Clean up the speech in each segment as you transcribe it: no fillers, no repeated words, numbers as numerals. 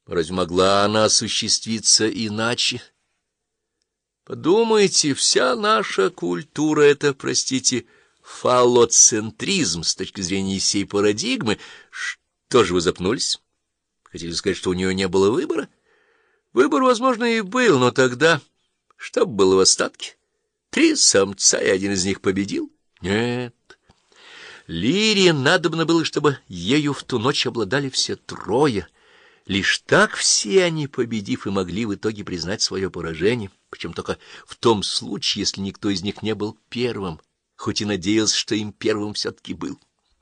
Разве могла она осуществиться иначе? Подумайте, вся наша культура — это, простите, фаллоцентризм с точки зрения сей парадигмы. Что же вы запнулись? Хотели сказать, что у нее не было выбора? Выбор, возможно, и был, но тогда что было в остатке? 3 самца, и один из них победил? Нет. Лире надобно было, чтобы ею в ту ночь обладали все 3. Лишь так все они, победив, и могли в итоге признать свое поражение, причем только в том случае, если никто из них не был первым, хоть и надеялся, что им первым все-таки был.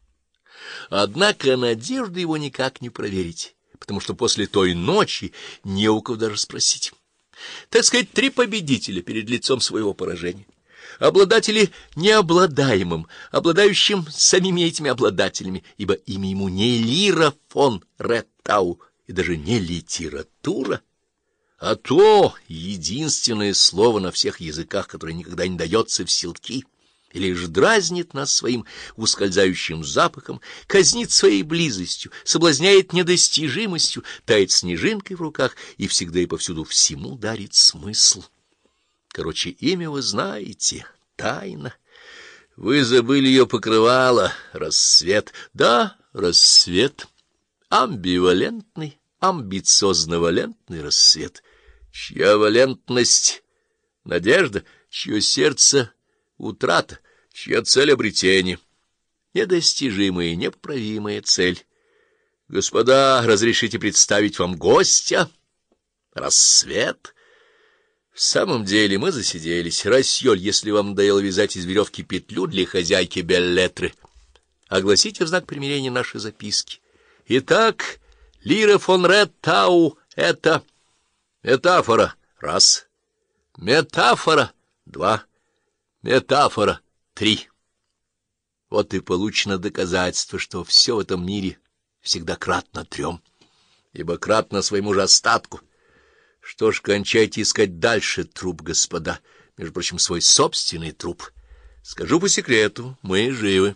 Однако надежду его никак не проверить, потому что после той ночи не у кого даже спросить. Так сказать, 3 победителя перед лицом своего поражения. Обладатели необладаемым, обладающим самими этими обладателями, ибо имя ему не Лира фон Реттау, и даже не литература, а то единственное слово на всех языках, которое никогда не дается в селки, и лишь дразнит нас своим ускользающим запахом, казнит своей близостью, соблазняет недостижимостью, тает снежинкой в руках и всегда и повсюду всему дарит смысл. Короче, имя вы знаете, тайна. Вы забыли ее покрывало, рассвет. Да, рассвет, амбивалентный, амбициозно-валентный рассвет, чья валентность — надежда, чье сердце — утрата, чья цель — обретение, недостижимая и непоправимая цель. Господа, разрешите представить вам гостя? Рассвет. В самом деле мы засиделись. Рассёль, если вам надоело вязать из веревки петлю для хозяйки Беллетры, огласите в знак примирения наши записки. Итак, Лира фон Реттау — это метафора — 1, метафора — 2, метафора — 3. Вот и получено доказательство, что все в этом мире всегда кратно 3, ибо кратно своему же остатку. Что ж, кончайте искать дальше труп, господа, между прочим, свой собственный труп. Скажу по секрету, мы живы.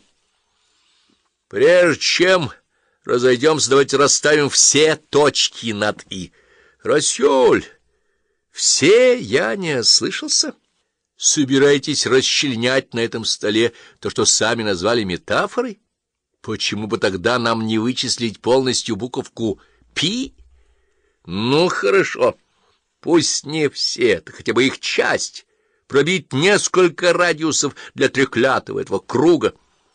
Прежде чем разойдемся, давайте расставим все точки над «и». Рассёль, все, я не ослышался? Собираетесь расчленять на этом столе то, что сами назвали метафорой? Почему бы тогда нам не вычислить полностью буковку «пи»? Ну, хорошо, пусть не все, так хотя бы их часть, пробить несколько радиусов для треклятого этого круга.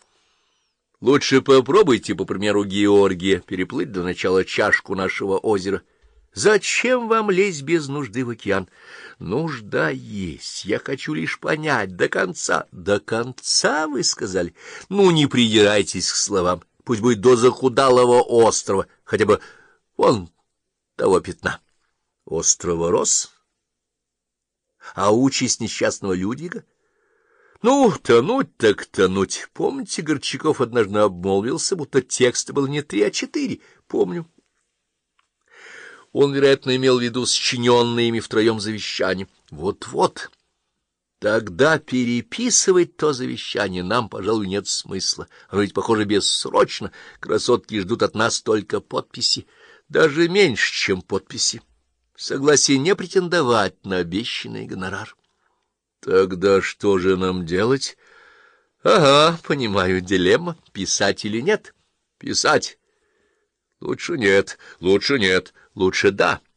Лучше попробуйте, по примеру Георгия, переплыть до начала чашку нашего озера. Зачем вам лезть без нужды в океан? Нужда есть. Я хочу лишь понять до конца. До конца, вы сказали? Ну, не придирайтесь к словам. Пусть будет до захудалого острова, хотя бы вон того пятна. Острова Рос? А участь несчастного Людвига? Ну, тонуть так тонуть. Помните, Горчаков однажды обмолвился, будто текста было не 3, а 4? Помню. Он, вероятно, имел в виду сочиненные ими втроем завещания. Вот-вот. Тогда переписывать то завещание нам, пожалуй, нет смысла. Оно ведь, похоже, бессрочно. Красотки ждут от нас только подписи. Даже меньше, чем подписи. Согласие не претендовать на обещанный гонорар. Тогда что же нам делать? Ага, понимаю, дилемма. Писать или нет? Писать. Лучше нет, лучше нет, лучше да.